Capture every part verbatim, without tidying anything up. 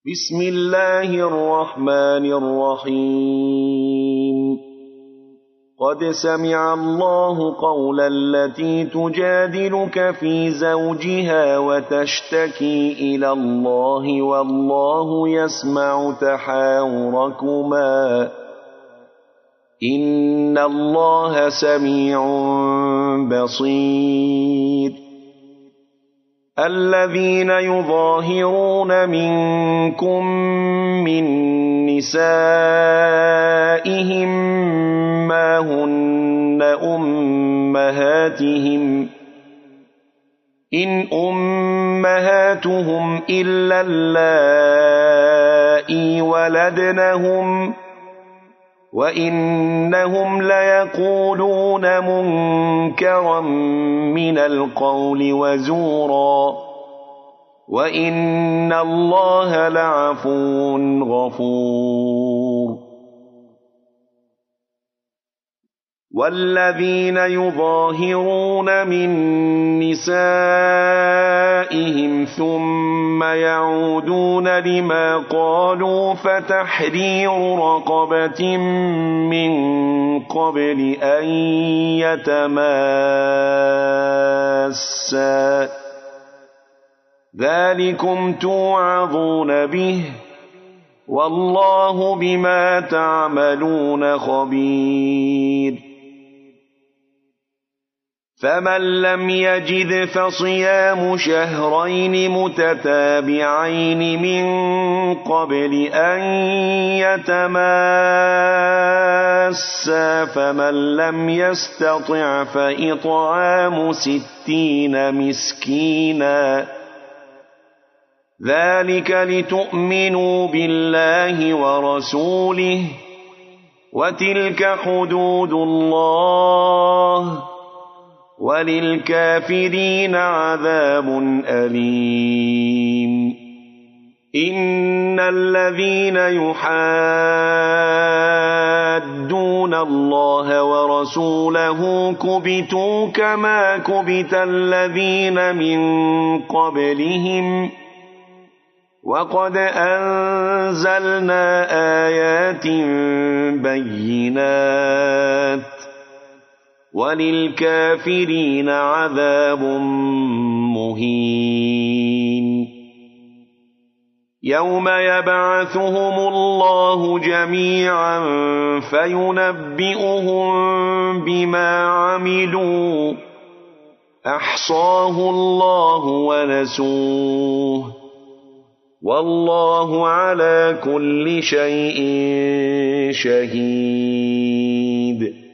بسم الله الرحمن الرحيم قد سمع الله قول التي تجادلك في زوجها وتشتكي إلى الله والله يسمع تحاوركما إن الله سميع بصير الذين يظاهرون منكم من نسائهم ما هن أمهاتهم إن أمهاتهم إلا اللائي ولدنهم وإنهم ليقولون منكرا من القول وزورا وإن الله لعفو غفور والذين يظاهرون من نسائهم ثم يعودون لما قالوا فتحرير رقبة من قبل أن يتماسا ذلكم توعظون به والله بما تعملون خبير فمن لم يجد فصيام شهرين متتابعين من قبل أن يتماسا فمن لم يستطع فإطعام ستين مسكينا ذلك لتؤمنوا بالله ورسوله وتلك حدود الله وللكافرين عذاب أليم إن الذين يحادون الله ورسوله كبتوا كما كبت الذين من قبلهم وقد أنزلنا آيات بينات وللكافرين عذاب مهين يوم يبعثهم الله جميعا فينبئهم بما عملوا أحصاه الله ونسوه والله على كل شيء شهيد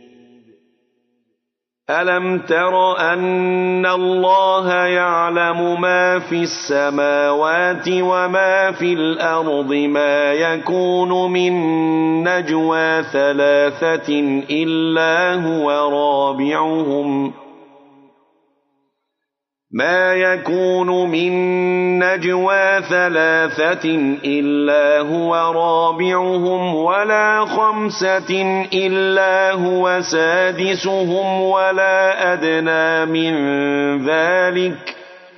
ألم تر أن الله يعلم ما في السماوات وما في الأرض ما يكون من نجوى ثلاثة إلا هو رابعهم ما يكون من نجوى ثلاثة إلا هو رابعهم ولا خمسة إلا هو سادسهم ولا أدنى من ذلك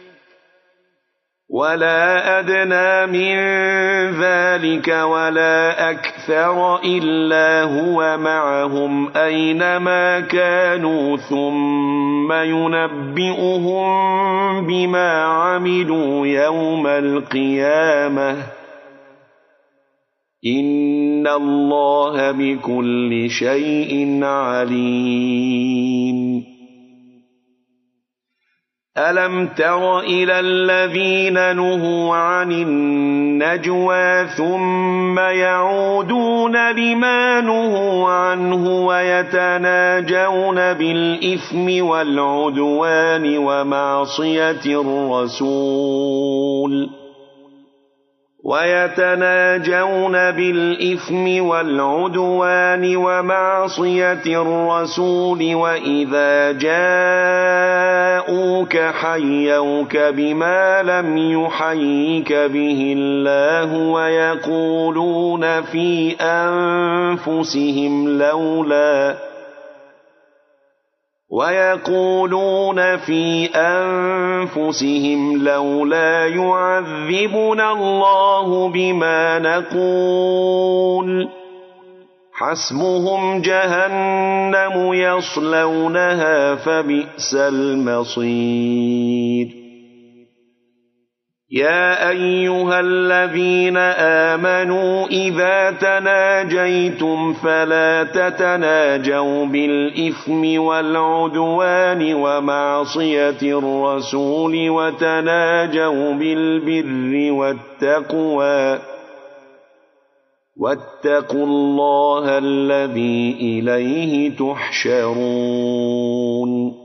ولا أدنى من ذلك ولا أكثر إلا هو معهم أينما كانوا ثم ينبئهم بما عملوا يوم القيامة إن الله بكل شيء عليم ألم تر إلى الذين نهوا عن النجوى ثم يعودون لما نهوا عنه ويتناجون بالإثم والعدوان ومعصية الرسول ويتناجون بالإثم والعدوان ومعصية الرسول وإذا جاءوك حيوك بما لم يحيك به الله ويقولون في أنفسهم لولا ويقولون في أنفسهم لولا يعذبنا الله بما نقول حسبهم جهنم يصلونها فبئس المصير يا أيها الذين آمنوا إذا تناجيتم فلا تتناجوا بالإثم والعدوان ومعصية الرسول وتناجوا بالبر والتقوى واتقوا الله الذي إليه تحشرون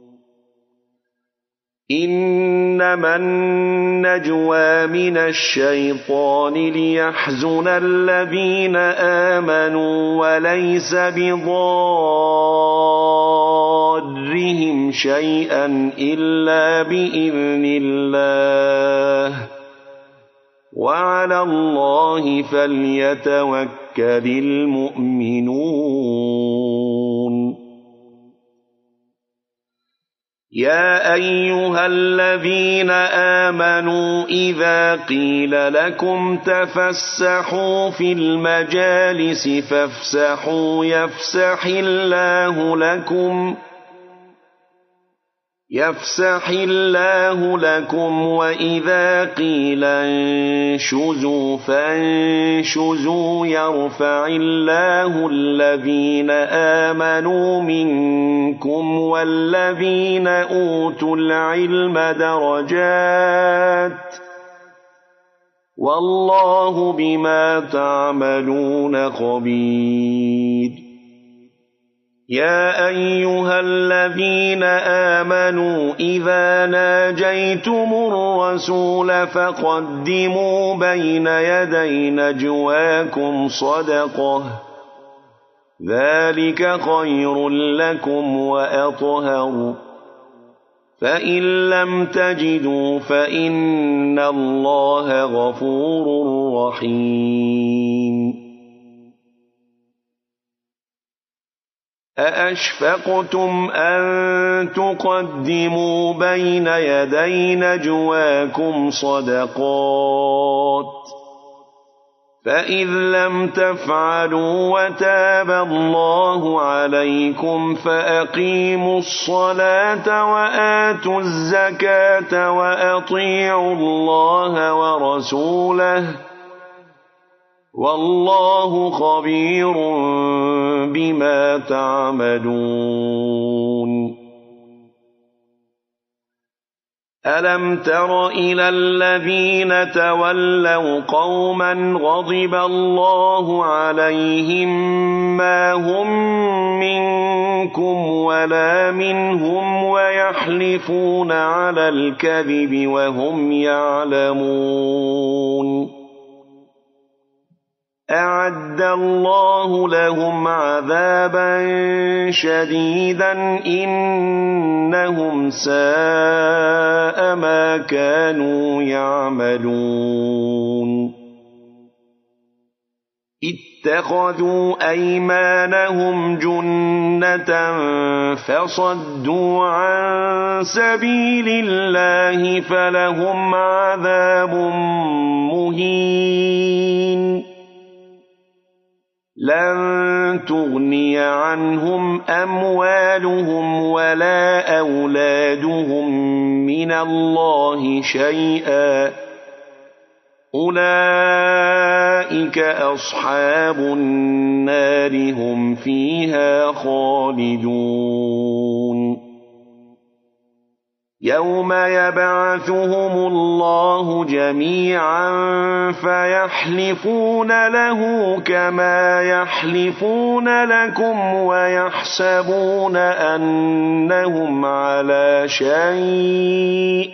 إنما النجوى من الشيطان ليحزن الذين آمنوا وليس بضارهم شيئا إلا بإذن الله وعلى الله فليتوكل المؤمنون يا أيها الذين آمنوا إذا قيل لكم تفسحوا في المجالس فافسحوا يفسح الله لكم يفسح الله لكم وإذا قيل انشزوا فانشزوا يرفع الله الذين آمنوا منكم والذين أوتوا العلم درجات والله بما تعملون خبير يا أيها الذين آمنوا إذا ناجيتم الرسول فقدموا بين يدي نجواكم صدقة ذلك خير لكم وأطهر فإن لم تجدوا فإن الله غفور رحيم أأشفقتم أن تقدموا بين يدي نجواكم صدقات فإذ لم تفعلوا وتاب الله عليكم فأقيموا الصلاة وآتوا الزكاة وأطيعوا الله ورسوله والله خبير بما تعملون ألم تر إلى الذين تولوا قوما غضب الله عليهم ما هم منكم ولا منهم ويحلفون على الكذب وهم يعلمون أعد الله لهم عذابا شديدا إنهم ساء ما كانوا يعملون اتخذوا أيمانهم جنة فصدوا عن سبيل الله فلهم عذاب مهين لن تغني عنهم أموالهم ولا أولادهم من الله شيئا أولئك أصحاب النار هم فيها خالدون يوم يبعثهم الله جميعا فيحلفون له كما يحلفون لكم ويحسبون أنهم على شيء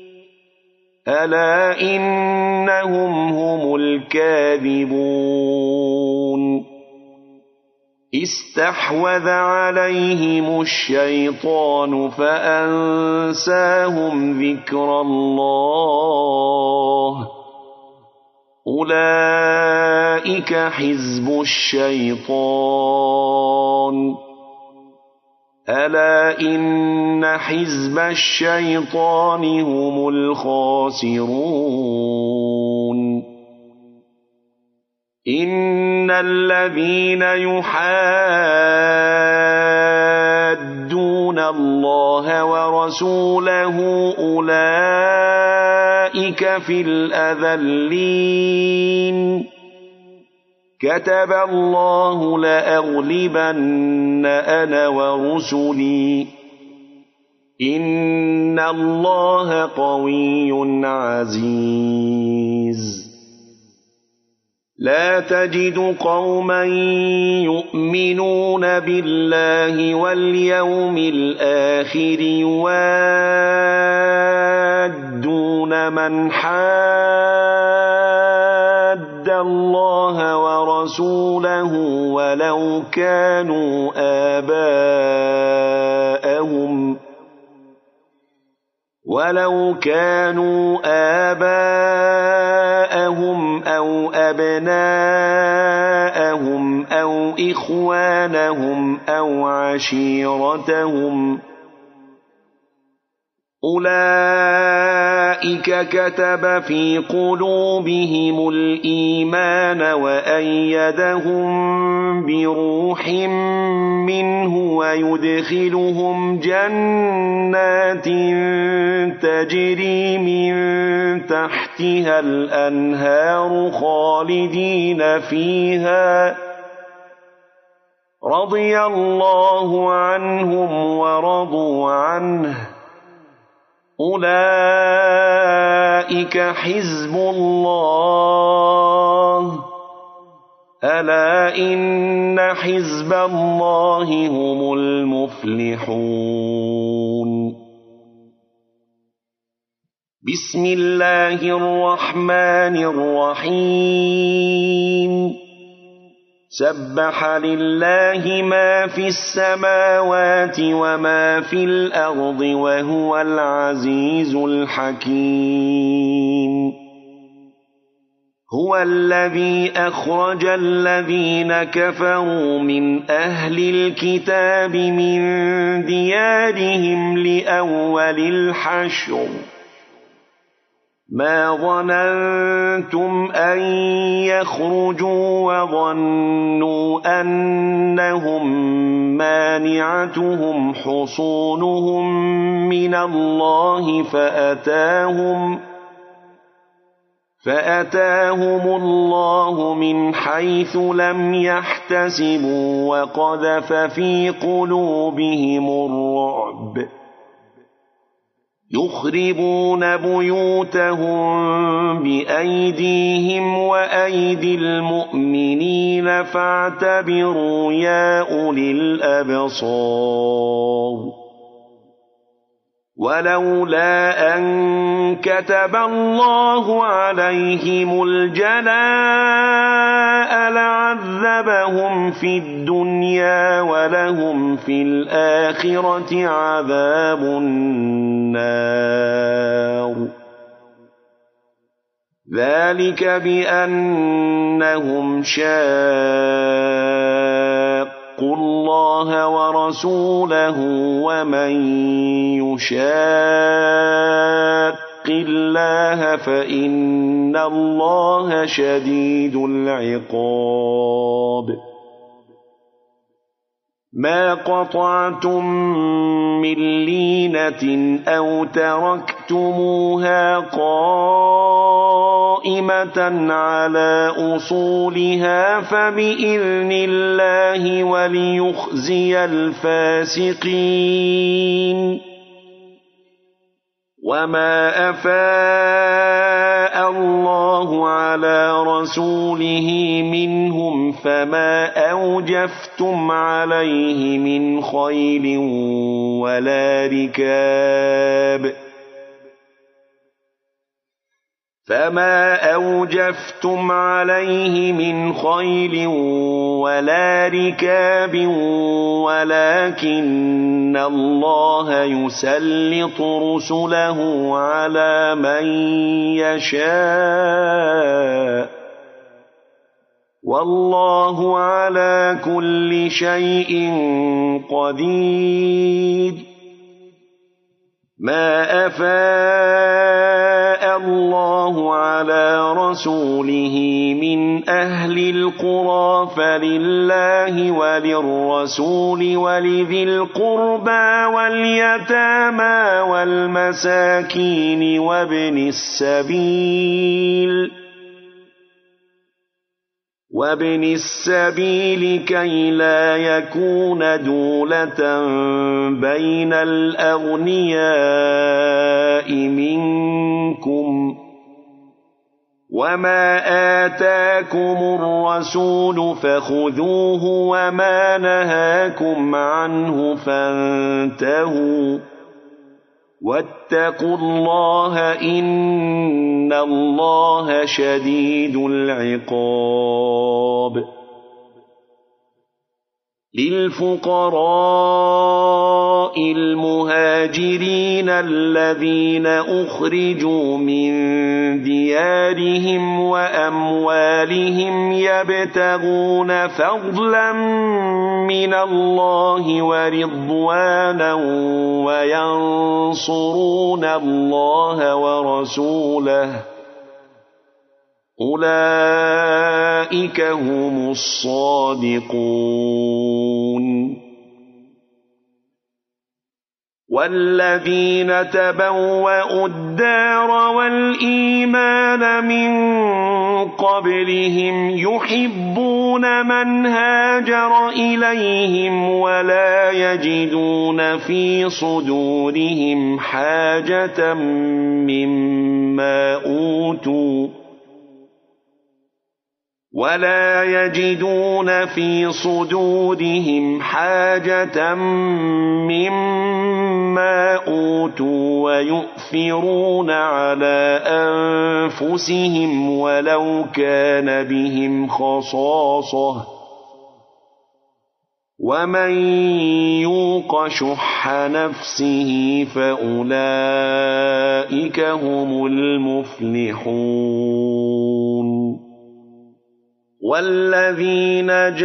ألا إنهم هم الكاذبون استحوذ عليهم الشيطان فأنساهم ذكر الله أولئك حزب الشيطان ألا إن حزب الشيطان هم الخاسرون إن الذين يحادون الله ورسوله أولئك في الأذلين كتب الله لأغلبن أنا ورسلي إن الله قوي عزيز لا تجد قوما يؤمنون بالله واليوم الآخر يوادون من حاد الله ورسوله ولو كانوا آباءهم ولو كانوا آباءهم أو أبناءهم أو إخوانهم أو عشيرتهم أولئك كتب في قلوبهم الإيمان وأيدهم بروح منه ويدخلهم جنات تجري من تحتها الأنهار خالدين فيها رضي الله عنهم ورضوا عنه أولئك حزب الله ألا إن حزب الله هم المفلحون بسم الله الرحمن الرحيم سبح لله ما في السماوات وما في الأرض وهو العزيز الحكيم هو الذي أخرج الذين كفروا من أهل الكتاب من ديارهم لأول الحشر ما ظننتم أن يخرجوا وظنوا أنهم مانعتهم حصونهم من الله فأتاهم فأتاهم الله من حيث لم يحتسبوا وقذف في قلوبهم الرعب يخربون بيوتهم بأيديهم وأيدي المؤمنين فاعتبروا يا أولي الأبصار ولولا أن كتب الله عليهم الجلاء لعذبهم في الدنيا ولهم في الآخرة عذاب النار ذلك بأنهم شاقوا الله ورسوله ومن يشاق الله فإن الله شديد العقاب ما قطعتم من لينة أو تركتموها قائمة على أصولها فبإذن الله وليخزي الفاسقين وما أفاء الله على رسوله منهم فما أوجفتم عليه من خيل ولا ركاب فما أوجفتم عليه من خيل ولا ركاب ولكن الله يسلط رسله على من يشاء والله على كل شيء قدير. ما أفاء الله على رسوله من أهل القرى فلله وللرسول ولذي القربى واليتامى والمساكين وابن السبيل وابن السبيل كي لا يكون دولة بين الأغنياء منكم. وما آتاكم الرسول فخذوه وما نهاكم عنه فانتهوا واتقوا الله إن الله شديد العقاب. للفقراء المهاجرين الذين أخرجوا من ديارهم وأموالهم يبتغون فضلا من الله ورضوانا وينصرون الله ورسوله أولئك هم الصادقون. والذين تبوأوا الدار والإيمان من قبلهم يحبون من هاجر إليهم ولا يجدون في صدورهم حاجة مما أوتوا ولا يجدون في صدورهم حاجة مما أوتوا ويؤثرون على أنفسهم ولو كان بهم خصاصة ومن يوق شح نفسه فأولئك هم المفلحون. والذين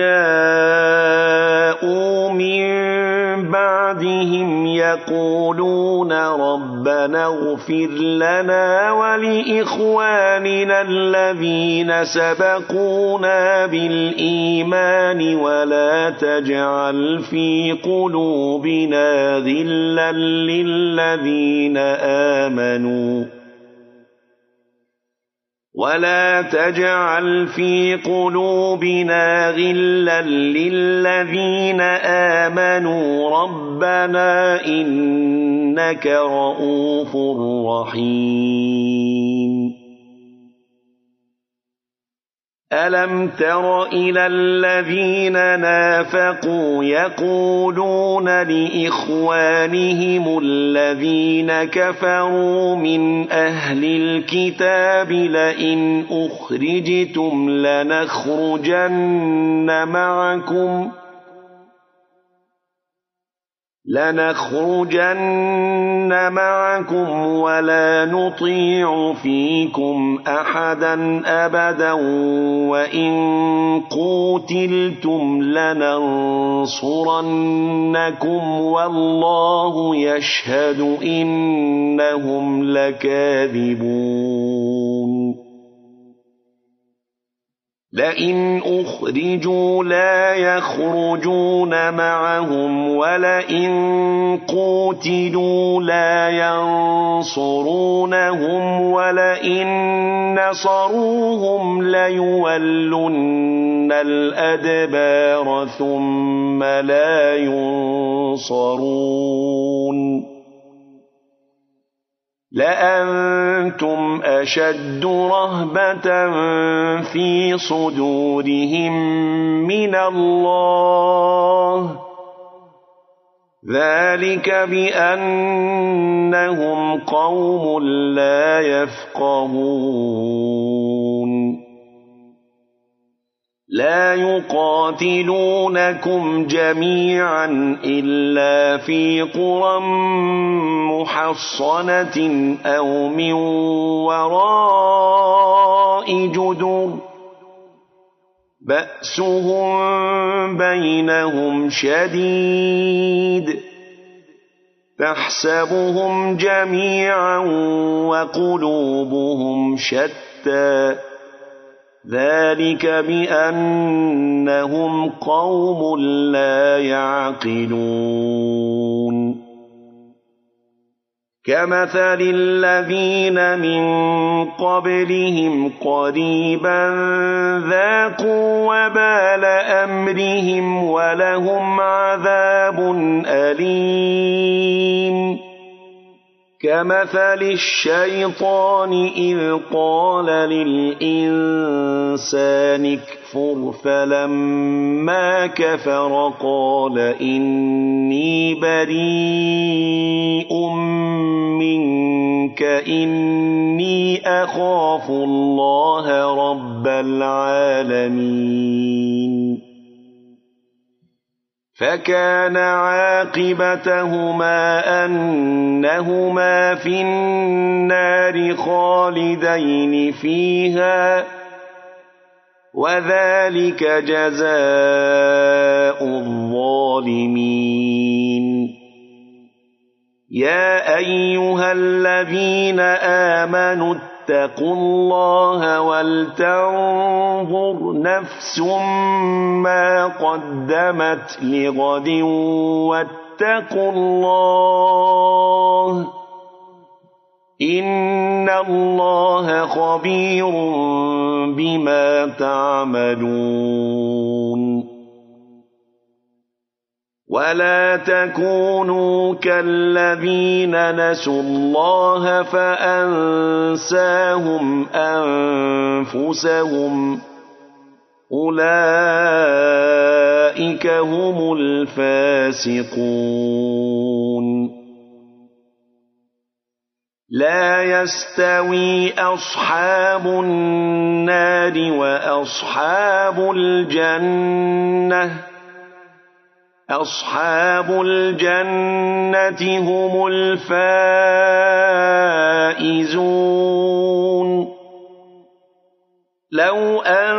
جاءوا من بعدهم يقولون ربنا اغفر لنا ولإخواننا الذين سبقونا بالإيمان ولا تجعل في قلوبنا غلا للذين آمنوا ولا تجعل في قلوبنا غلا للذين آمنوا ربنا إنك رؤوف رحيم. ألم تر إلى الذين نافقوا يقولون لإخوانهم الذين كفروا من أهل الكتاب لئن أخرجتم لنخرجن معكم لنخرجن معكم ولا نطيع فيكم أحدا أبدا وإن قوتلتم لننصرنكم والله يشهد إنهم لكاذبون. لئن أخرجوا لا يخرجون معهم ولئن قوتلوا لا ينصرونهم ولئن نصروهم ليولن الأدبار ثم لا ينصرون. لأنتم أشد رهبة في صدورهم من الله ذلك بأنهم قوم لا يفقهون. لا يقاتلونكم جميعا إلا في قرى محصنة أو من وراء جدر بأسهم بينهم شديد تحسبهم جميعا وقلوبهم شتى ذلك بأنهم قوم لا يعقلون كمثل الذين من قبلهم قريبا ذاقوا وبال أمرهم ولهم عذاب أليم كمثل الشيطان إذ قال للإنسان اكفر فلما كفر قال إني بريء منك إني أخاف الله رب العالمين فكان عاقبتهما أنهما في النار خالدين فيها وذلك جزاء الظالمين يا أيها الذين آمنوا اتقوا الله ولتنظر نفس ما قدمت لغد واتقوا الله إن الله خبير بما تعملون ولا تكونوا كالذين نسوا الله فأنساهم أنفسهم أولئك هم الفاسقون لا يستوي أصحاب النار وأصحاب الجنة أصحاب الجنة هم الفائزون لو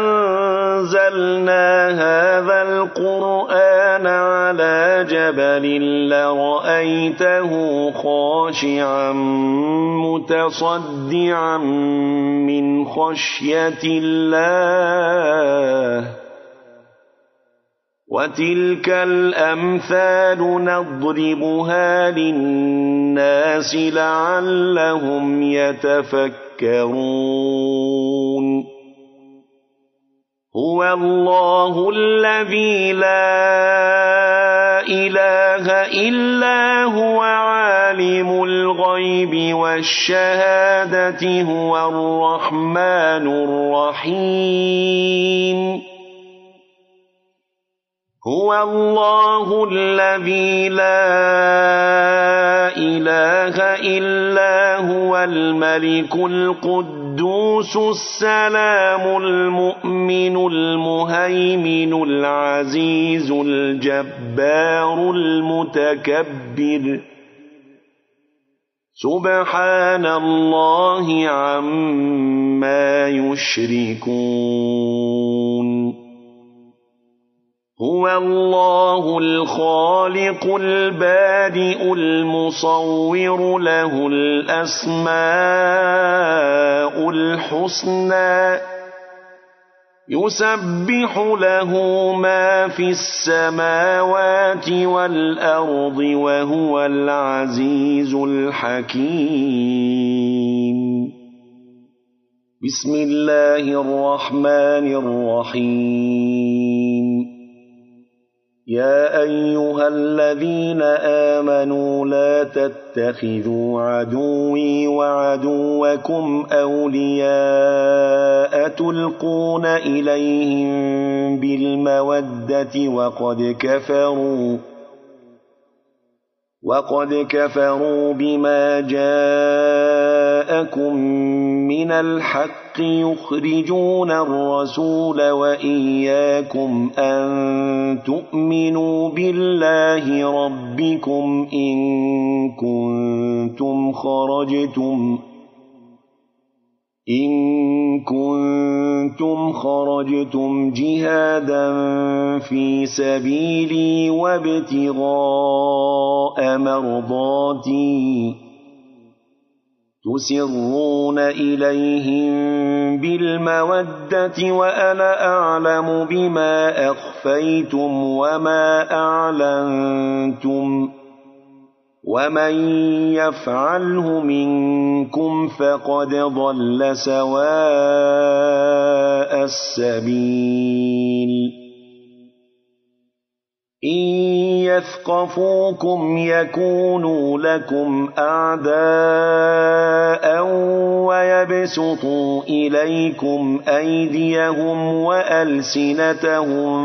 أنزلنا هذا القرآن على جبل لرأيته خاشعا متصدعا من خشية الله وتلك الأمثال نضربها للناس لعلهم يتفكرون هو الله الذي لا إله إلا هو عالم الغيب والشهادة هو الرحمن الرحيم هو الله الذي لا إله إلا هو الملك القدوس السلام المؤمن المهيمن العزيز الجبار المتكبر سبحان الله عما يشركون هو الله الخالق البارئ المصور له الأسماء الحسنى يسبح له ما في السماوات والأرض وهو العزيز الحكيم بسم الله الرحمن الرحيم يا أيها الذين آمنوا لا تتخذوا عدوي وعدوكم أولياء تلقون إليهم بالمودة وقد كفروا وقد كفروا بما جاءكم من الحق يخرجون الرسول وإياكم أن تؤمنوا بالله ربكم إن كنتم خرجتم إن كنتم خرجتم جهادا في سبيلي وابتغاء مرضاتي تسرون إليهم بالمودة وأنا أعلم بما أخفيتم وما أعلنتم ومن يفعله منكم فقد ضل سواء السبيل إن يثقفوكم يكونوا لكم أعداء ويبسطوا إليكم أيديهم وألسنتهم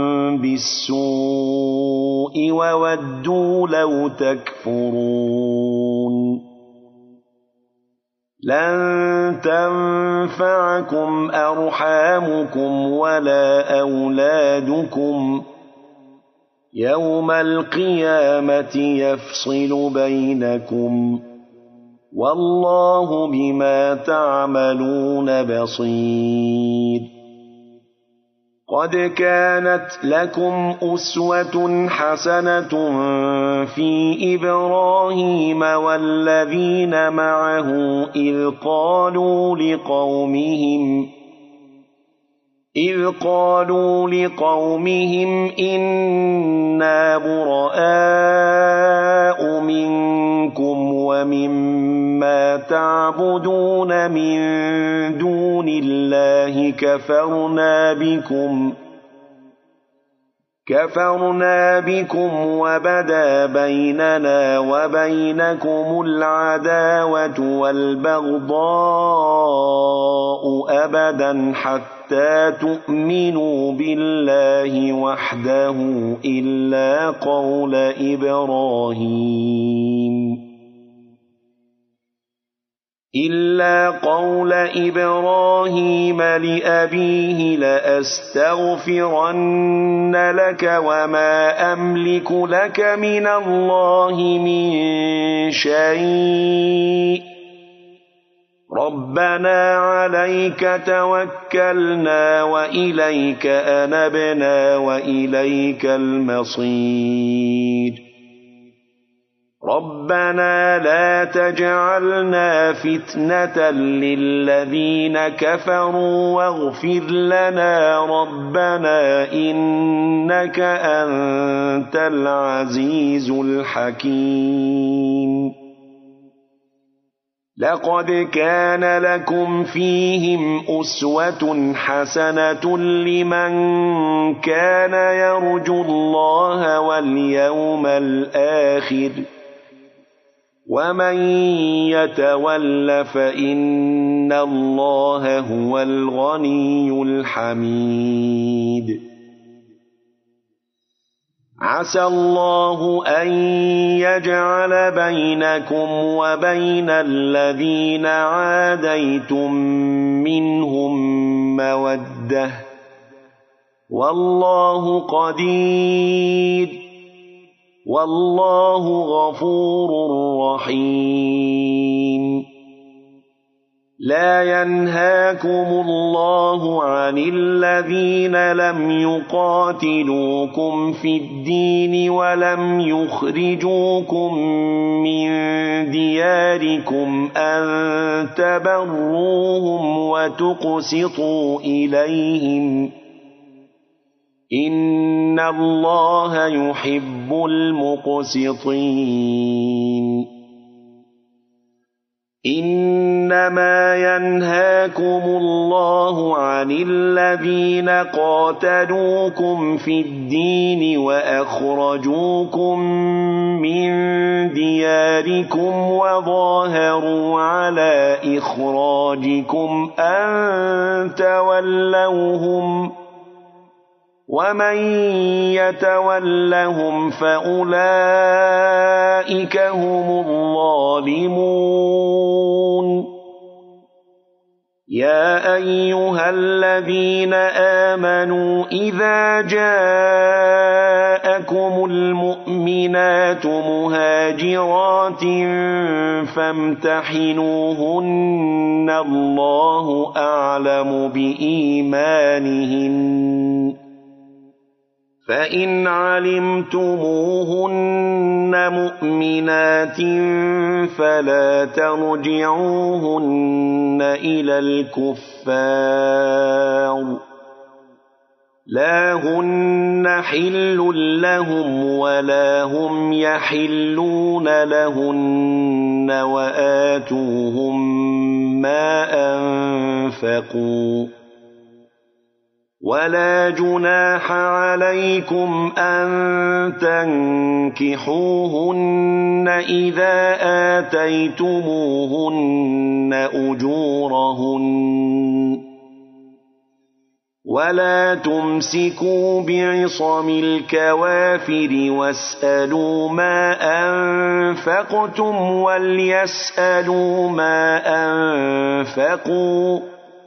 بالسوء وودوا لو تكفرون لن تنفعكم أرحامكم ولا أولادكم يوم القيامة يفصل بينكم والله بما تعملون بصير قد كانت لكم أسوة حسنة في إبراهيم والذين معه إذ قالوا لقومهم إذ قالوا لقومهم إنا براء منكم ومما تعبدون من دون الله كفرنا بكم كفرنا بكم وبدا بيننا وبينكم العداوة والبغضاء أبدا حتى تؤمنوا بالله وحده إلا قول إبراهيم إلا قول إبراهيم لأبيه لأستغفرن لك وما أملك لك من الله من شيء ربنا عليك توكلنا وإليك أنبنا وإليك المصير ربنا لا تجعلنا فتنة للذين كفروا واغفر لنا ربنا إنك أنت العزيز الحكيم لقد كان لكم فيهم أسوة حسنة لمن كان يرجو الله واليوم الآخر ومن يتول فإن الله هو الغني الحميد عسى الله أن يجعل بينكم وبين الذين عاديتم منهم مودة والله قدير والله غفور رحيم لا ينهاكم الله عن الذين لم يقاتلوكم في الدين ولم يخرجوكم من دياركم أن تبروهم وتقسطوا إليهم إن الله يحب المقسطين إنما ينهاكم الله عن الذين قاتلوكم في الدين وأخرجوكم من دياركم وظاهروا على إخراجكم أن تولوهم ومن يتولهم فأولئك هم الظالمون يا أيها الذين آمنوا إذا جاءكم المؤمنات مهاجرات فامتحنوهن الله أعلم بإيمانهن فإن علمتموهن مؤمنات فلا ترجعوهن إلى الكفار لا هن حل لهم ولا هم يحلون لهن وآتوهم ما أنفقوا ولا جناح عليكم أن تنكحوهن إذا آتيتموهن أجورهن ولا تمسكوا بعصم الكوافر واسألوا ما أنفقتم وليسألوا ما أنفقوا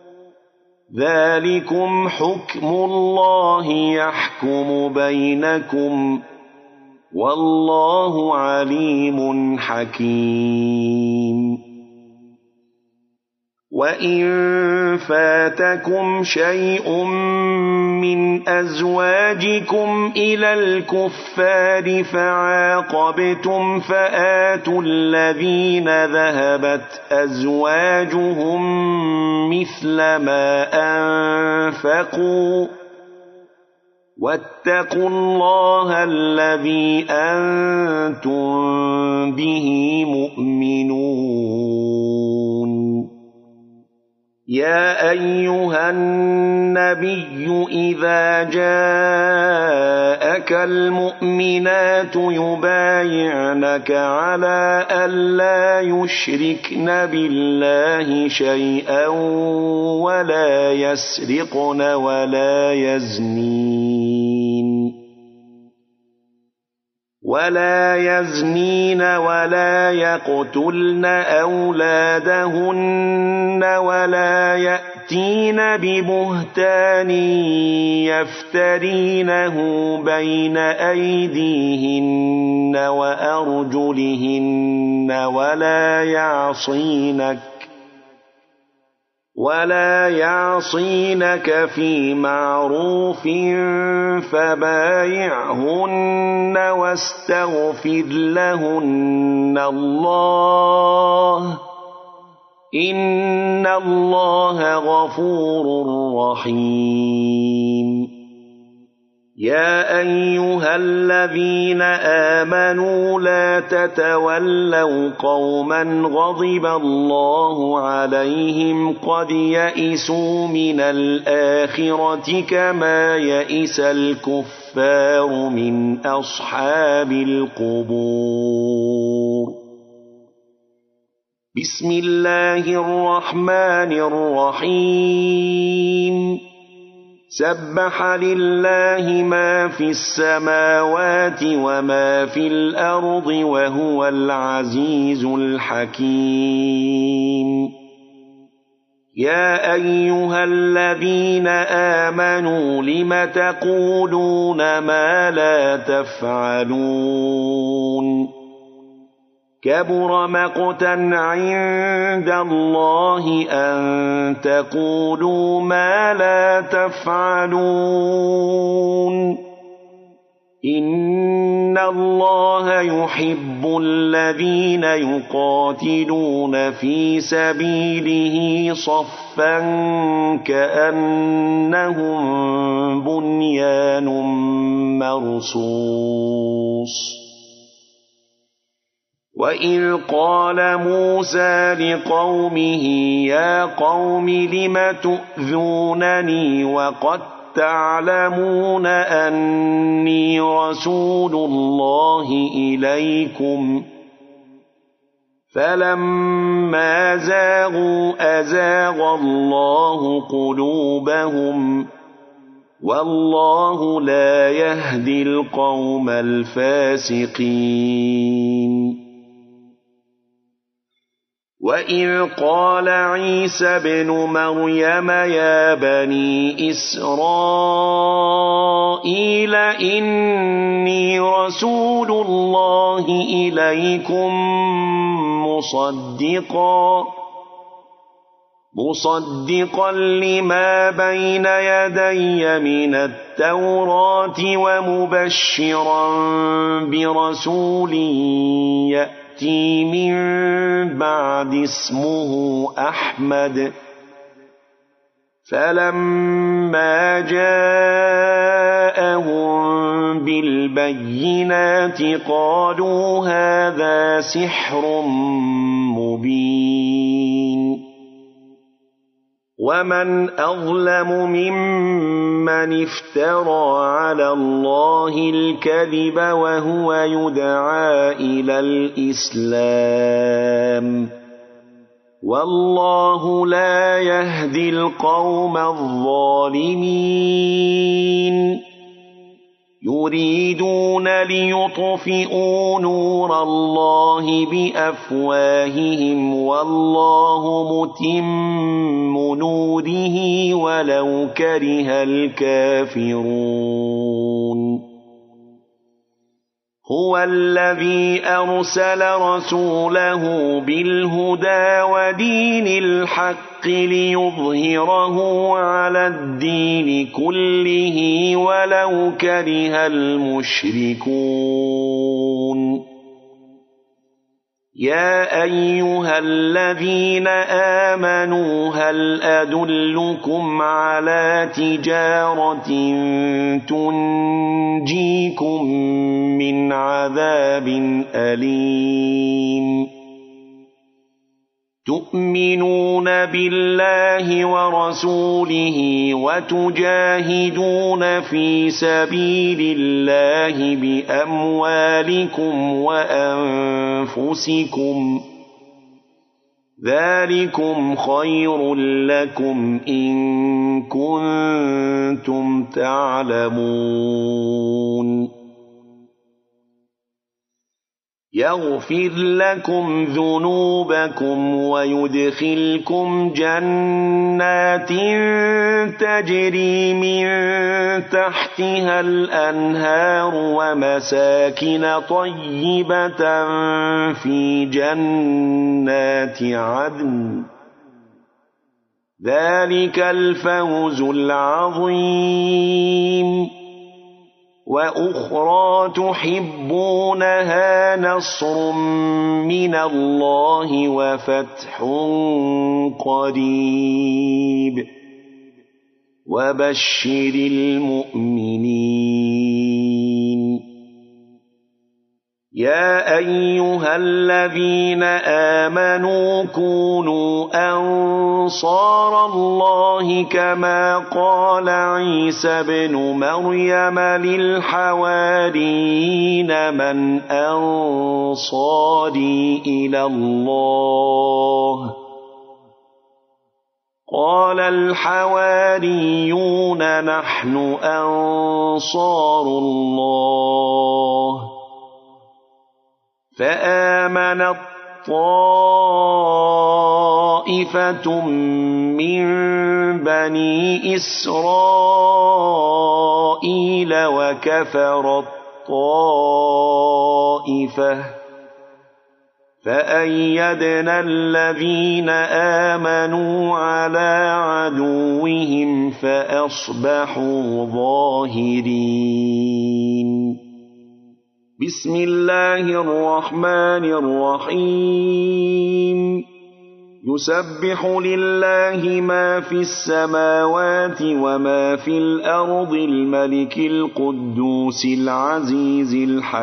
ذلكم حكم الله يحكم بينكم والله عليم حكيم وإن فاتكم شيء من أزواجكم إلى الكفار فعاقبتم فآتوا الذين ذهبت أزواجهم مثل ما أنفقوا واتقوا الله الذي أنتم به مؤمنون يا أيها النبي إذا جاءك المؤمنات يبايعنك على ألا يشركن بالله شيئا ولا يسرقن ولا يزنين ولا يزنين ولا يقتلن أولادهن ولا يأتين ببهتان يفترينه بين أيديهن وأرجلهن ولا يعصينك ولا يعصينك في معروف فبايعهن واستغفر لهن الله إن الله غفور رحيم يا أيها الذين آمنوا لا تتولوا قوما غضب الله عليهم قد يئسوا من الآخرة كما يئس الكفار من أصحاب القبور بسم الله الرحمن الرحيم سبح لله ما في السماوات وما في الأرض وهو العزيز الحكيم يا أيها الذين آمنوا لم تقولون ما لا تفعلون كبر مقتا عند الله أن تقولوا ما لا تفعلون إن الله يحب الذين يقاتلون في سبيله صفا كأنهم بنيان مرصوص وإذ قال موسى لقومه يا قوم لم تؤذونني وقد تعلمون أني رسول الله إليكم فلما زاغوا أزاغ الله قلوبهم والله لا يهدي القوم الفاسقين وإذ قال عيسى ابن مريم يا بني إسرائيل إني رسول الله إليكم مصدقا مصدقا لما بين يدي من التوراة ومبشرا برسول يأتي من بعد اسمه أحمد فلما جاءهم بالبينات قالوا هذا سحر مبين ومن أظلم ممن افترى على الله الكذب وهو يدعى إلى الإسلام والله لا يهدي القوم الظالمين يريدون ليطفئوا نور الله بأفواههم والله متم نوره ولو كره الكافرون هو الذي أرسل رسوله بالهدى ودين الحق ليظهره على الدين كله ولو كره المشركون يا أيها الذين آمنوا هل أدلكم على تجارة تنجيكم من عذاب أليم تؤمنون بالله ورسوله وتجاهدون في سبيل الله بأموالكم وأنفسكم ذلكم خير لكم إن كنتم تعلمون يغفر لكم ذنوبكم ويدخلكم جنات تجري من تحتها الأنهار ومساكن طيبة في جنات عدن ذلك الفوز العظيم وأخرى تحبونها نصر من الله وفتح قريب وبشر المؤمنين يا أيها الذين آمنوا كونوا أنصار الله كما قال عيسى ابن مريم للحواريين من أنصاري إلى الله قال الحواريون نحن أنصار الله فآمنت طائفة من بني إسرائيل وكفرت طائفة فأيدنا الذين آمنوا على عدوهم فأصبحوا ظاهرين بسم الله الرحمن الرحيم يسبح لله ما في السماوات وما في الأرض الملك القدوس العزيز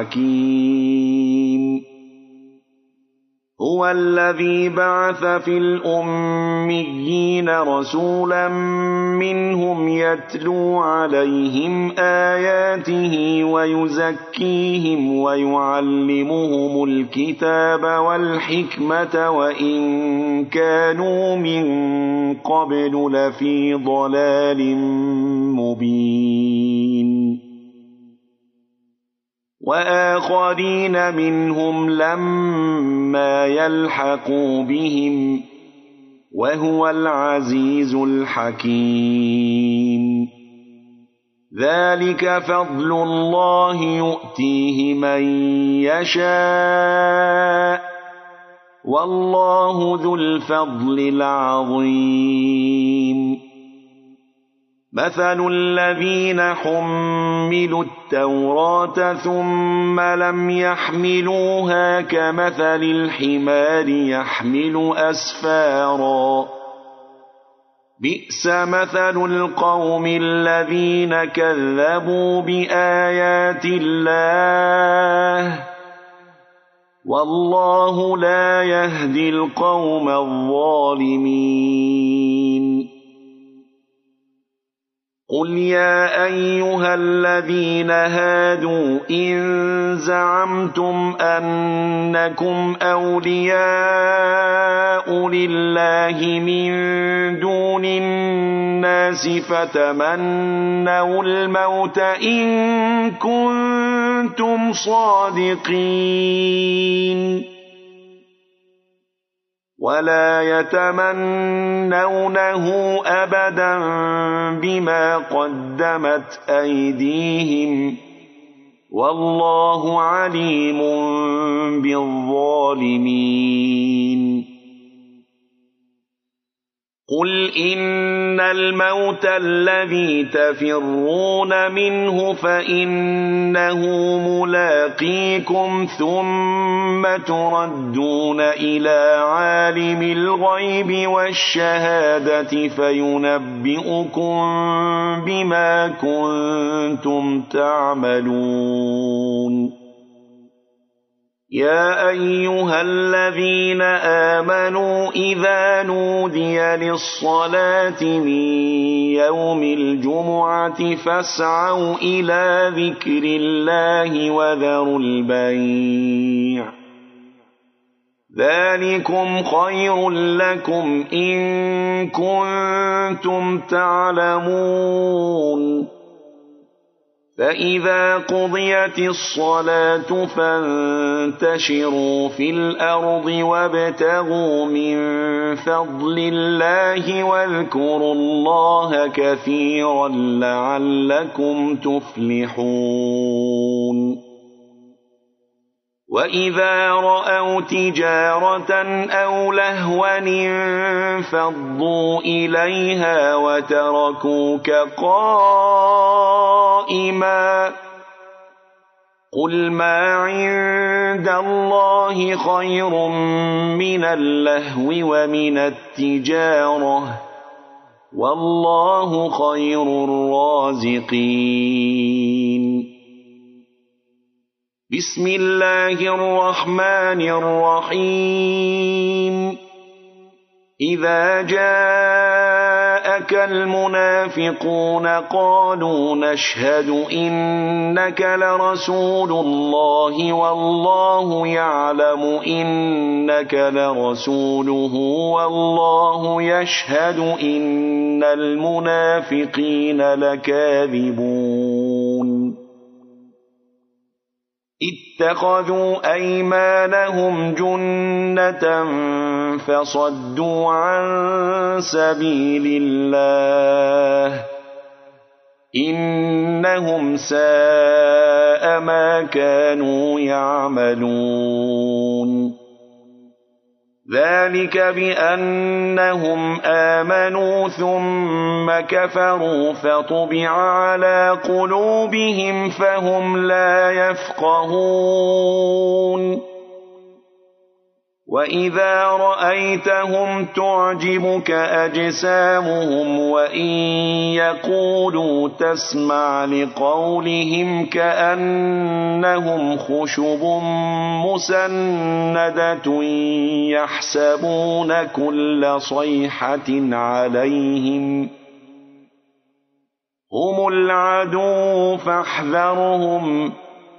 الحكيم هو الذي بعث في الأميين رسولا منهم يتلو عليهم آياته ويزكيهم ويعلمهم الكتاب والحكمة وإن كانوا من قبل لفي ضلال مبين وآخرين منهم لما يلحقوا بهم وهو العزيز الحكيم ذلك فضل الله يؤتيه من يشاء والله ذو الفضل العظيم مثل الذين حملوا التوراة ثم لم يحملوها كمثل الحمار يحمل أسفارا بئس مثل القوم الذين كذبوا بآيات الله والله لا يهدي القوم الظالمين قل يا أيها الذين هادوا إن زعمتم أنكم أولياء لله من دون الناس فتمنوا الموت إن كنتم صادقين ولا يتمنونه أبدا بما قدمت أيديهم والله عليم بالظالمين قل إن الموت الذي تفرون منه فإنه ملاقيكم ثم تردون إلى عالم الغيب والشهادة فينبئكم بما كنتم تعملون يا أيها الذين آمنوا إذا نودي للصلاة من يوم الجمعة فاسعوا إلى ذكر الله وذروا البيع ذلكم خير لكم إن كنتم تعلمون فإذا قضيت الصلاة فانتشروا في الأرض وابتغوا من فضل الله واذكروا الله كثيرا لعلكم تفلحون وإذا رأوا تجارة أو لهوا انفضوا إليها وتركوك قائما قل ما عند الله خير من اللهو ومن التجارة والله خير الرازقين بسم الله الرحمن الرحيم إذا جاءك المنافقون قالوا نشهد إنك لرسول الله والله يعلم إنك لرسوله والله يشهد إن المنافقين لكاذبون اتخذوا أيمانهم جنة فصدوا عن سبيل الله إنهم ساء ما كانوا يعملون ذلك بأنهم آمنوا ثم كفروا فطبع على قلوبهم فهم لا يفقهون وإذا رأيتهم تعجبك أجسامهم وإن يقولوا تسمع لقولهم كأنهم خشب مسندة يحسبون كل صيحة عليهم هم العدو فاحذرهم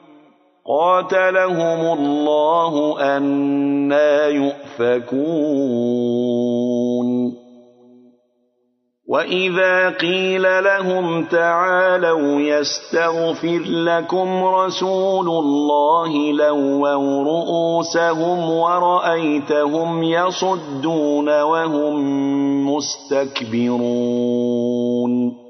قاتلهم الله أنى يؤفكون وَإِذَا قِيلَ لَهُمْ تَعَالَوْا يَسْتَغْفِرْ لَكُمْ رَسُولُ اللَّهِ لَوَّوْا رُءُوسَهُمْ وَرَأَيْتَهُمْ يَصُدُّونَ وَهُمْ مُسْتَكْبِرُونَ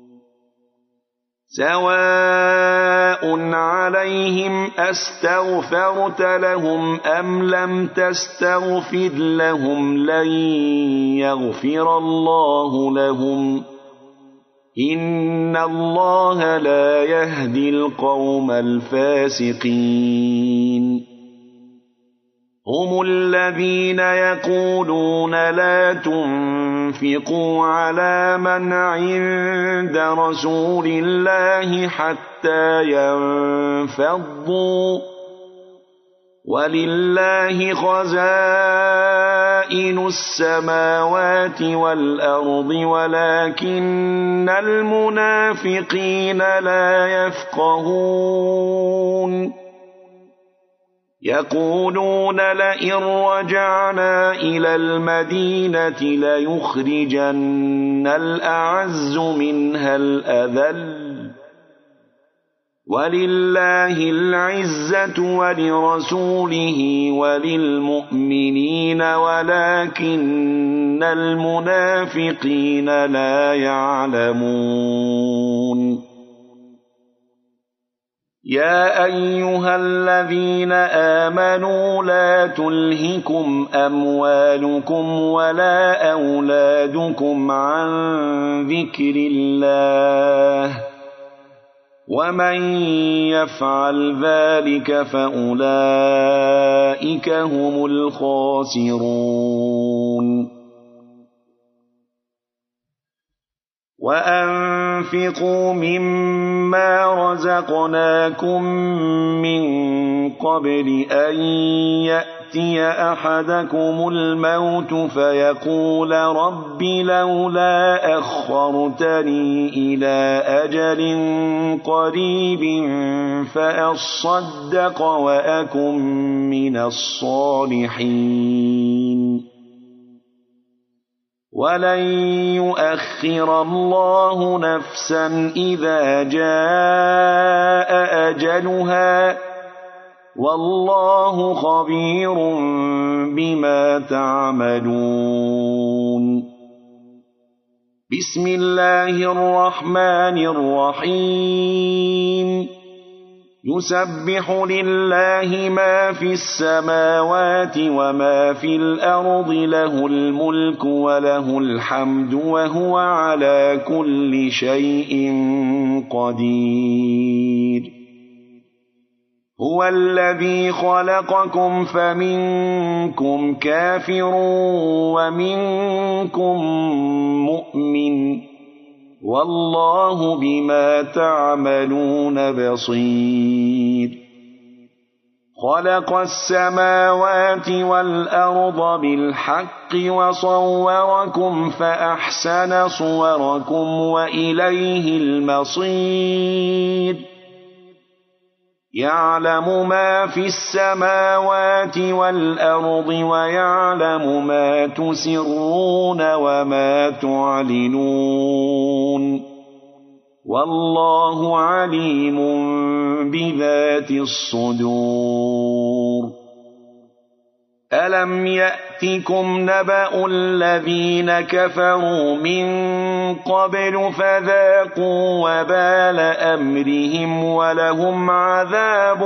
سَوَاءٌ عَلَيْهِمْ أَسْتَغْفَرْتَ لَهُمْ أَمْ لَمْ تَسْتَغْفِرْ لَهُمْ لَنْ يَغْفِرَ اللَّهُ لَهُمْ إِنَّ اللَّهَ لَا يَهْدِي الْقَوْمَ الْفَاسِقِينَ هُمُ الَّذِينَ يَقُولُونَ لَا تُنْفِقُوا عَلَى مَنْ عِندَ رَسُولِ اللَّهِ حَتَّى يَنفَضُّوا وَلِلَّهِ خَزَائِنُ السَّمَاوَاتِ وَالْأَرْضِ وَلَكِنَّ الْمُنَافِقِينَ لَا يَفْقَهُونَ يَقُولُونَ لَئِن رَّجَعْنَا إِلَى الْمَدِينَةِ لَيُخْرِجَنَّ الْأَعَزُّ مِنْهَا الْأَذَلَّ وَلِلَّهِ الْعِزَّةُ وَلِرَسُولِهِ وَلِلْمُؤْمِنِينَ وَلَكِنَّ الْمُنَافِقِينَ لَا يَعْلَمُونَ يَا أَيُّهَا الَّذِينَ آمَنُوا لَا تُلْهِكُمْ أَمْوَالُكُمْ وَلَا أَوْلَادُكُمْ عَن ذِكْرِ اللَّهِ وَمَن يَفْعَلْ ذَلِكَ فَأُولَئِكَ هُمُ الْخَاسِرُونَ وَأَنفِقُوا مِمَّا رَزَقْنَاكُم مِّن قَبْلِ أَن يَأْتِيَ أَحَدَكُمُ الْمَوْتُ فَيَقُولَ رَبِّ لَوْلَا أَخَّرْتَنِي إِلَىٰ أَجَلٍ قَرِيبٍ فَأَصَّدَّقَ وَأَكُن مِّنَ الصَّالِحِينَ وَلَن يُؤَخِّرَ اللَّهُ نَفْسًا إِذَا جَاءَ أَجَلُهَا وَاللَّهُ خَبِيرٌ بِمَا تَعْمَلُونَ بِسْمِ اللَّهِ الرَّحْمَنِ الرَّحِيمِ يُسَبِّحُ لِلَّهِ مَا فِي السَّمَاوَاتِ وَمَا فِي الْأَرْضِ لَهُ الْمُلْكُ وَلَهُ الْحَمْدُ وَهُوَ عَلَى كُلِّ شَيْءٍ قَدِيرٌ هُوَ الَّذِي خَلَقَكُمْ فَمِنكُمْ كَافِرٌ وَمِنكُم مُّؤْمِنٌ وَاللَّهُ بِمَا تَعْمَلُونَ بَصِيرٌ خَلَقَ السَّمَاوَاتِ وَالْأَرْضَ بِالْحَقِّ وَصَوَّرَكُمْ فَأَحْسَنَ صُوَرَكُمْ وَإِلَيْهِ الْمَصِيرُ يَعْلَمُ مَا فِي السَّمَاوَاتِ وَالْأَرْضِ وَيَعْلَمُ مَا تُسِرُّونَ وَمَا تُعْلِنُونَ وَاللَّهُ عَلِيمٌ بِذَاتِ الصُّدُورِ أَلَمْ يَأْتِكُمْ نَبَأُ الَّذِينَ كَفَرُوا مِن قَبْلُ فَذَاقُوا وَبَالَ أَمْرِهِمْ وَلَهُمْ عَذَابٌ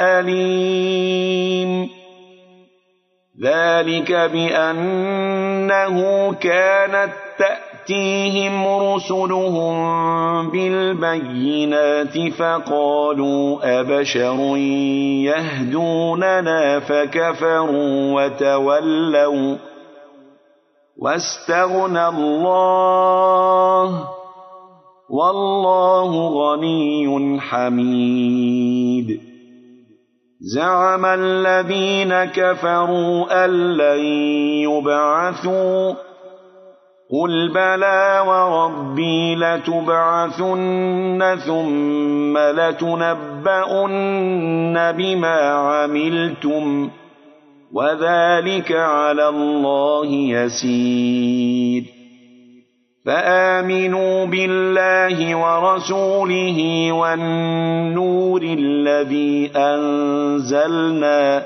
أَلِيمٌ ذَلِكَ بِأَنَّهُ كَانَتْ تَأْتِيهِمْ رُسُلُهُم بِالْبَيِّنَاتِ فَقَالُوا أَبَشَرٌ يَهْدُونَنَا فَكَفَرُوا وَتَوَلَّوْا وَاسْتَغْنَى اللَّهُ وَاللَّهُ غَنِيٌّ حَمِيدٌ زَعَمَ الَّذِينَ كَفَرُوا أَن لَّن يُبْعَثُوا قُلْ بَلَىٰ وَرَبِّي لَتُبْعَثُنَّ ثُمَّ لَتُنَبَّؤُنَّ بِمَا عَمِلْتُمْ وَذَٰلِكَ عَلَى اللَّهِ يَسِيرٌ فآمنوا بالله ورسوله والنور الذي أنزلنا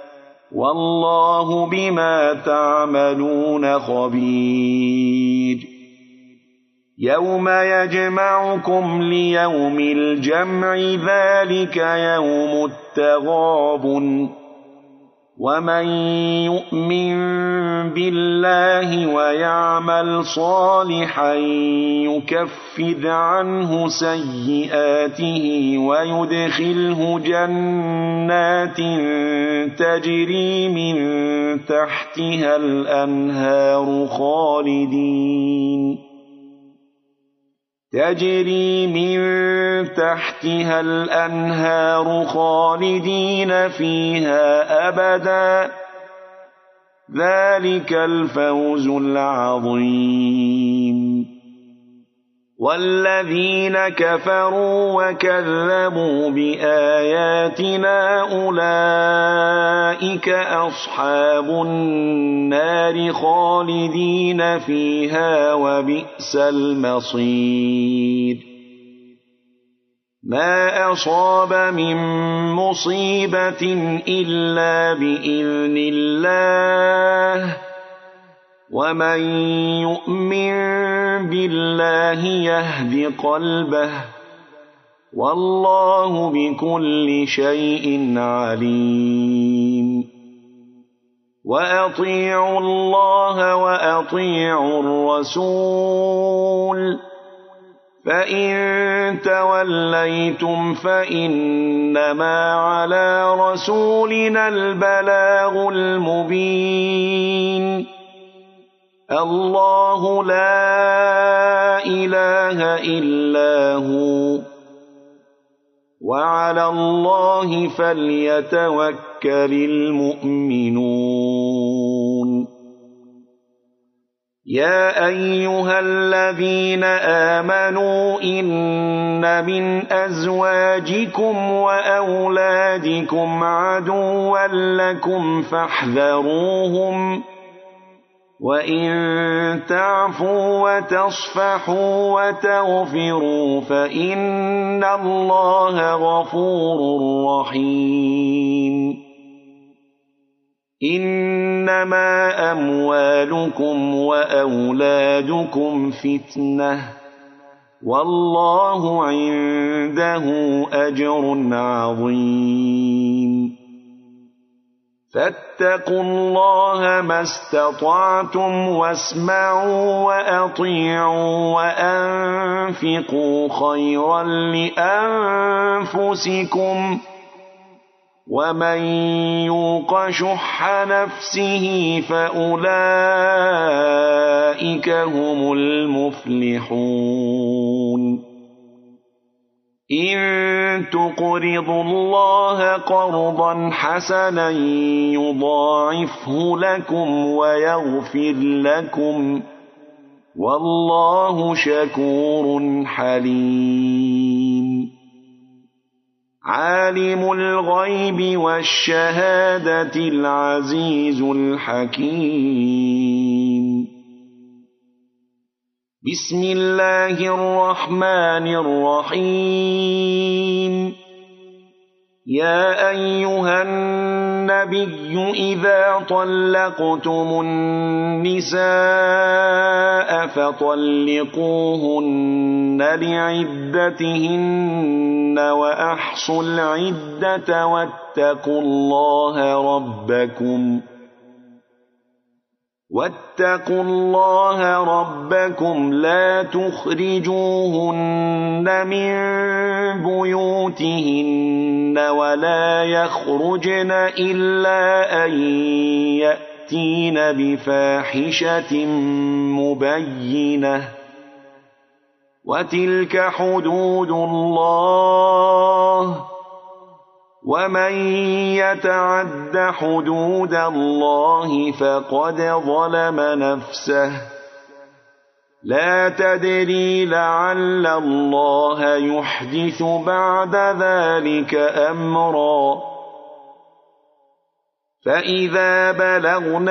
والله بما تعملون خبير يوم يجمعكم ليوم الجمع ذلك يوم التغابن ومن يؤمن بالله ويعمل صالحا يكفر عنه سيئاته ويدخله جنات تجري من تحتها الأنهار خالدين تجري من تحتها الأنهار خالدين فيها أبدا ذلك الفوز العظيم والذين كفروا وكذبوا بآياتنا أولئك أصحاب النار خالدين فيها وبئس المصير ما أصاب من مصيبة إلا بإذن الله ومن يؤمن بالله يهد قلبه والله بكل شيء عليم وأطيعوا الله وأطيعوا الرسول فإن توليتم فإنما على رسولنا البلاغ المبين الله لا إله إلا هو وعلى الله فليتوكل المؤمنون يا أيها الذين آمنوا إن من أزواجكم وأولادكم عدوا لكم فاحذروهم وإن تعفوا وتصفحوا وتغفروا فإن الله غفور رحيم إنما أموالكم وأولادكم فتنة والله عنده أجر عظيم فاتقوا الله ما استطعتم واسمعوا وأطيعوا وأنفقوا خيرا لأنفسكم ومن يوق شح نفسه فأولئك هم المفلحون إن تقرضوا الله قرضا حسنا يضاعفه لكم ويغفر لكم والله شكور حليم عالم الغيب والشهادة العزيز الحكيم بسم الله الرحمن الرحيم يا أيها النبي إذا طلقتم النساء فطلقوهن لعدتهن وأحصوا العدة واتقوا الله ربكم واتقوا الله ربكم لا تخرجوهن من بيوتهن ولا يخرجن إلا أن يأتين بفاحشة مبينة وتلك حدود الله ومن يتعد حدود الله فقد ظلم نفسه لا تدري لعل الله يحدث بعد ذلك أمرا فإذا بلغن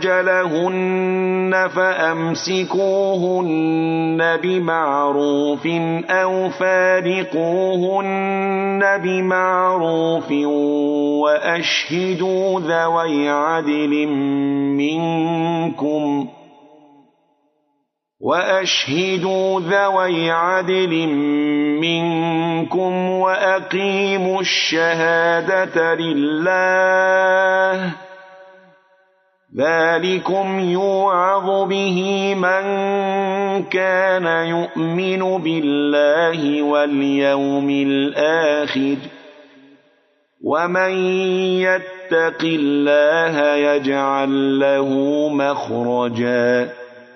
أجلهن فأمسكوهن بمعروف أو فارقوهن بمعروف وأشهدوا ذوي عدل منكم وأشهدوا ذوي عدل منكم وأقيموا الشهادة لله ذلكم يوعظ به من كان يؤمن بالله واليوم الآخر ومن يتق الله يجعل له مخرجا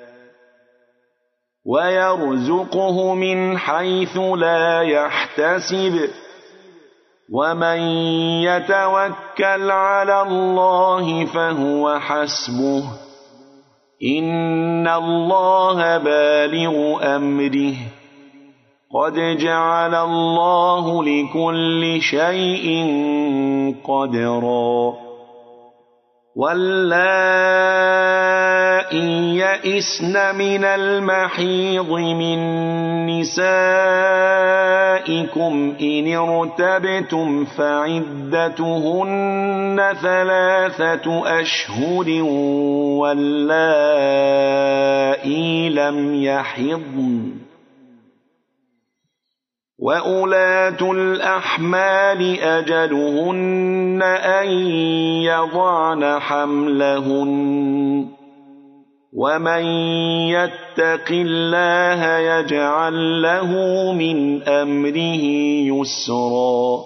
ويرزقه من حيث لا يحتسب ومن يتوكل على الله فهو حسبه إن الله بالغ أمره قد جعل الله لكل شيء قدرا واللائي يئسن من المحيض من نسائكم إن ارتبتم فعدتهن ثلاثة أشهر واللائي لم يحضن وأولاة الأحمال أجلهن أن يضعن حملهن ومن يتق الله يجعل له من أمره يسرا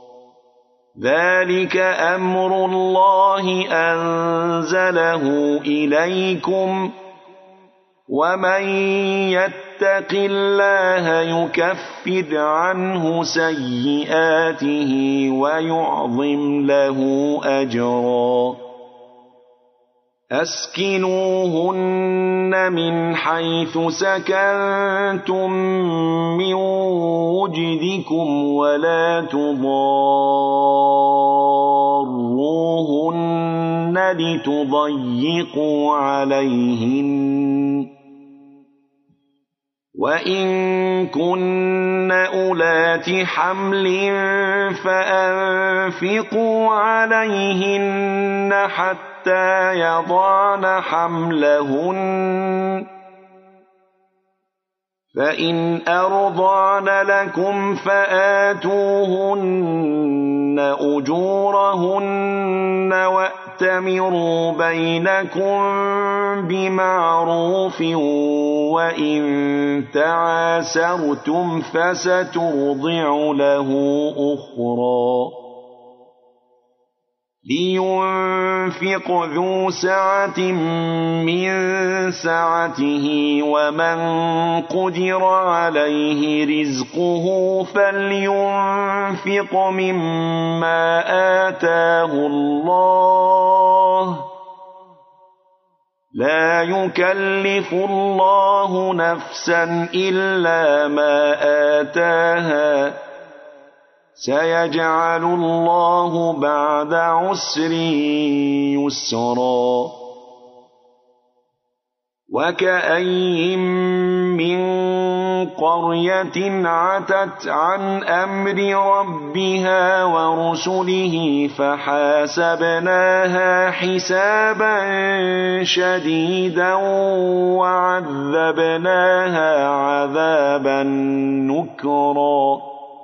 ذلك أمر الله أنزله إليكم ومن يتق الله يكفر عنه سيئاته ويعظم له أجرا أسكنوهن من حيث سكنتم من وجدكم ولا تضاروهن لتضيقوا عليهن وإن كن أولات حمل فأنفقوا عليهن حتى يضعن حملهن فإن أرضعن لكم فآتوهن أجورهن وأتمروا بينكم بمعروف وإن تعاسرتم فسترضع له أخرى لينفق ذو سعة من سعته ومن قدر عليه رزقه فلينفق مما آتاه الله لا يكلف الله نفسا إلا ما آتاها سيجعل الله بعد عسر يسرا وكأي من قرية عتت عن أمر ربها ورسله فحاسبناها حسابا شديدا وعذبناها عذابا نكرا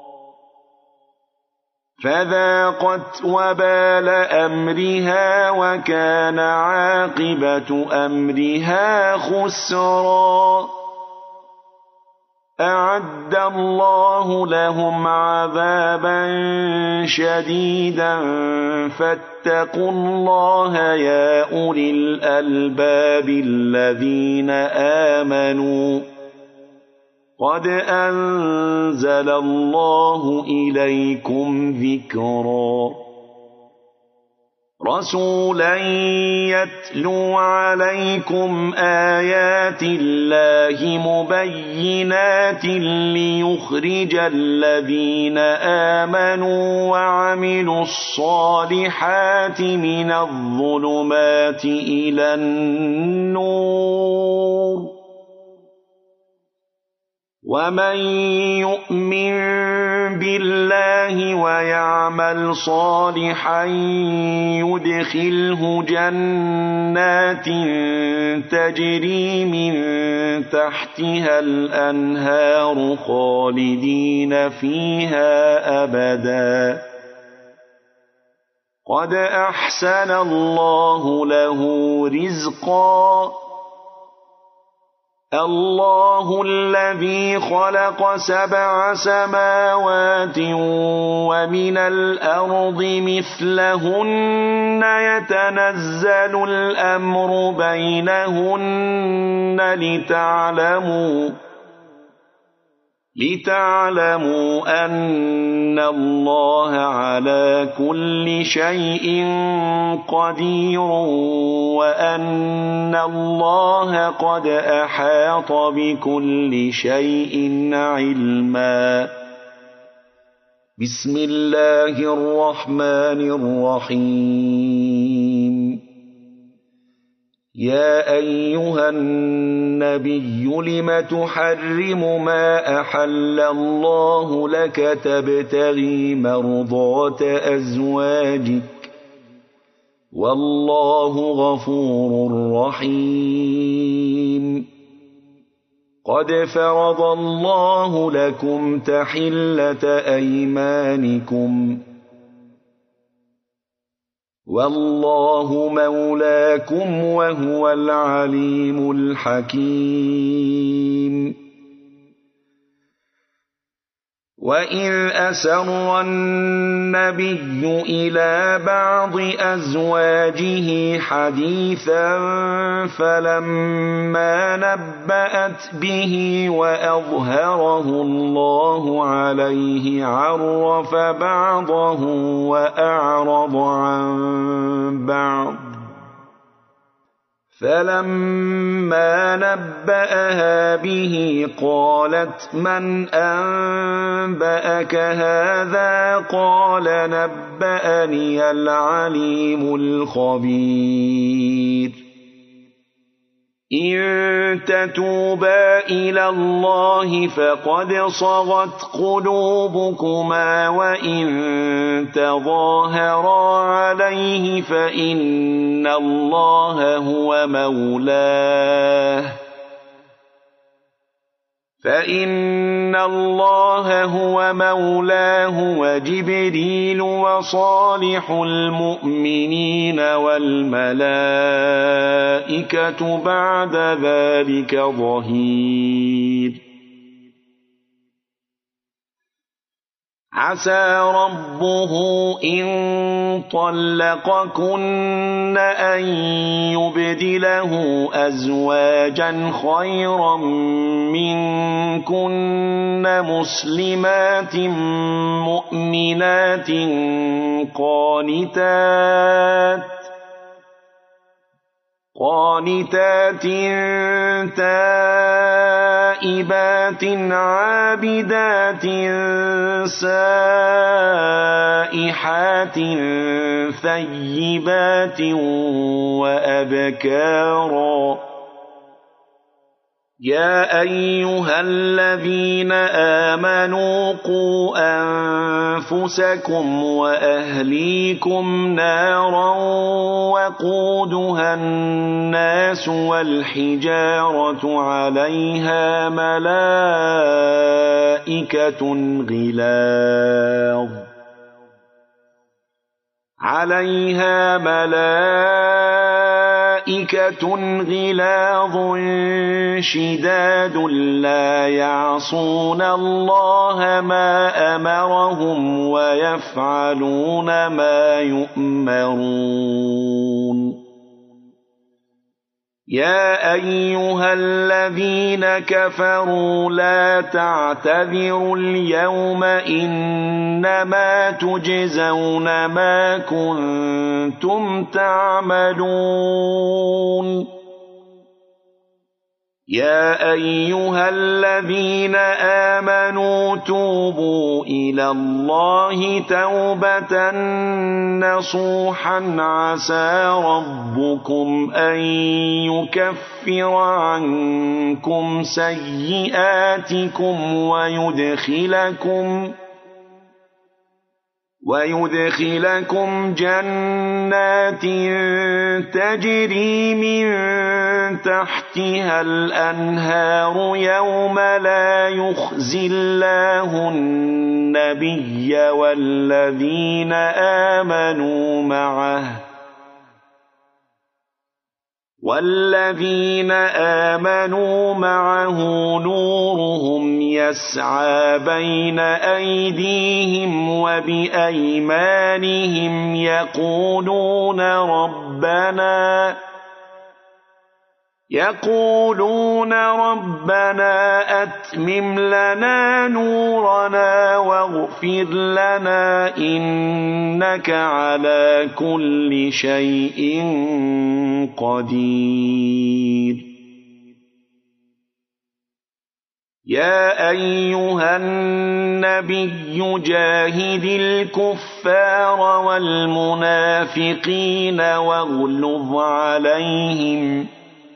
فذاقت وبال أمرها وكان عاقبة أمرها خسرا أعد الله لهم عذابا شديدا فاتقوا الله يا أولي الألباب الذين آمنوا قد أنزل الله إليكم ذكرا رسولا يتلو عليكم آيات الله مبينات ليخرج الذين آمنوا وعملوا الصالحات من الظلمات إلى النور ومن يؤمن بالله ويعمل صالحا يدخله جنات تجري من تحتها الأنهار خالدين فيها أبدا قد أحسن الله له رزقا الله الذي خلق سبع سماوات ومن الأرض مثلهن يتنزل الأمر بينهن لتعلموا لتعلموا أن الله على كل شيء قدير وأن الله قد أحاط بكل شيء علما بسم الله الرحمن الرحيم يا أيها النبي لم تحرم ما أحل الله لك تبتغي مرضات أزواجك والله غفور رحيم قد فرض الله لكم تحلة أيمانكم والله مولاكم وهو العليم الحكيم وإذ أسر النبي إلى بعض أزواجه حديثا فلما نبأت به وأظهره الله عليه عرف بعضه وأعرض عن بعض فلما نبأها به قالت من أنبأك هذا قال نبأني العليم الخبير إن تتوبا إلى الله فقد صغت قلوبكما وإن تظاهرا عليه فإن الله هو مولاه فإن الله هو مولاه وجبريل وصالح المؤمنين والملائكة بعد ذلك ظهير عسى ربه إن طلقكن أن يبدله أزواجا خيرا منكن مسلمات مؤمنات قانتات قانتات تائبات عابدات سائحات ثيبات وأبكارا يا أيها الذين آمنوا قوا أنفسكم وأهليكم نارا وقودها الناس والحجارة عليها ملائكة غلاظ عليها ملائكة غلاظ شداد لا يعصون الله ما أمرهم ويفعلون ما يؤمرون يا أيها الذين كفروا لا تعتذروا اليوم إنما تجزون ما كنتم تعملون يا أيها الذين آمنوا توبوا إلى الله توبة نصوحا عسى ربكم أن يكفر عنكم سيئاتكم ويدخلكم ويدخلكم جنات تجري من تحتها الأنهار يوم لا يخزي الله النبي والذين آمنوا معه والذين آمنوا معه نورهم يسعى بين أيديهم وبأيمانهم يقولون ربنا يقولون ربنا أتمم لنا نورنا واغفر لنا إنك على كل شيء قدير يا أيها النبي جاهد الكفار والمنافقين واغلظ عليهم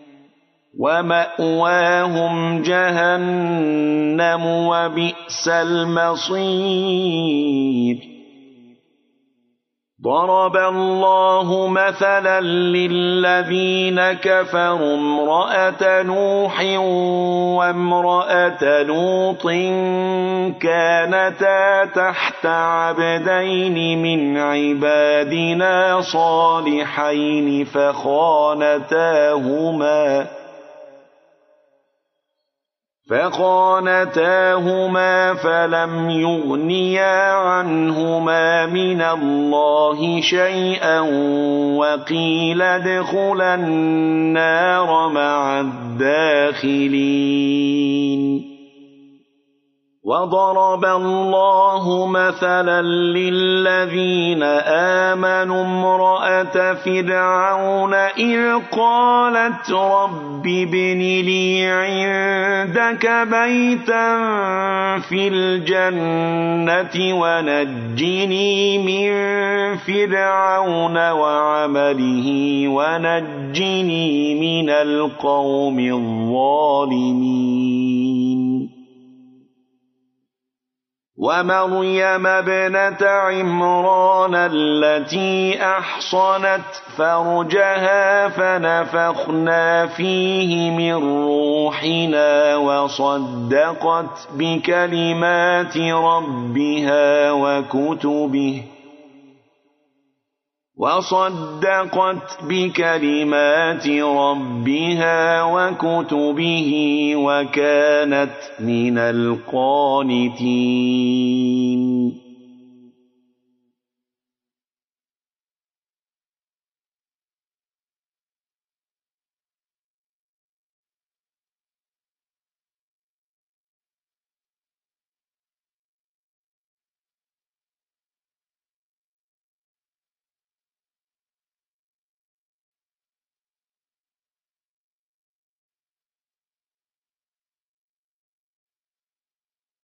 ومأواهم جهنم وبئس المصير ضرب الله مثلا للذين كفروا امرأة نوح وامرأة لوط كانتا تحت عبدين من عبادنا صالحين فخانتاهما فخانتاهما فلم يغنيا عنهما من الله شيئا وقيل ادخلا النار مع الداخلين وضرب الله مثلا للذين آمنوا امرأة فرعون إذ قالت رب ابن لي عندك بيتا في الجنة ونجني من فرعون وعمله ونجني من القوم الظالمين ومريم ابنة عمران التي أحصنت فرجها فنفخنا فيه من روحنا وصدقت بكلمات ربها وكتبه وصدقت بكلمات ربها وكتبه وكانت من القانتين